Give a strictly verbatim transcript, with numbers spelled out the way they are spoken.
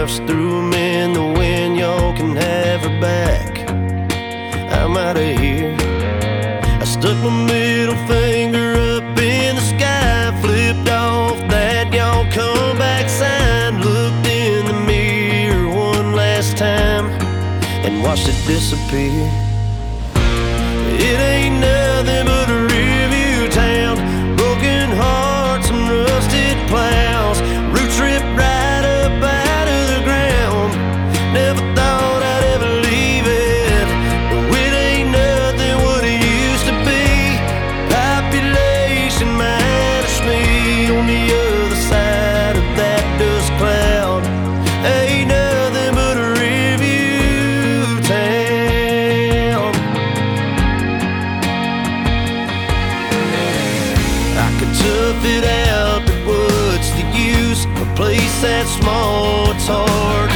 photographs, threw 'em in the wind. Y'all can have her back. I'm out of here. I stuck my middle finger up in the sky, flipped off that y'all come back sign, looked in the mirror one last time and watched it disappear. It ain't nothing but a review town, broken hearts and rusted plows, roots ripped right up out of the ground. Never thought I'd ever leave it. No, it ain't nothing what it used to be. Population minus me on the other side of that dust cloud. Ain't nothing but a review town. I could tough it out, but what's the use? A place that small, it's hard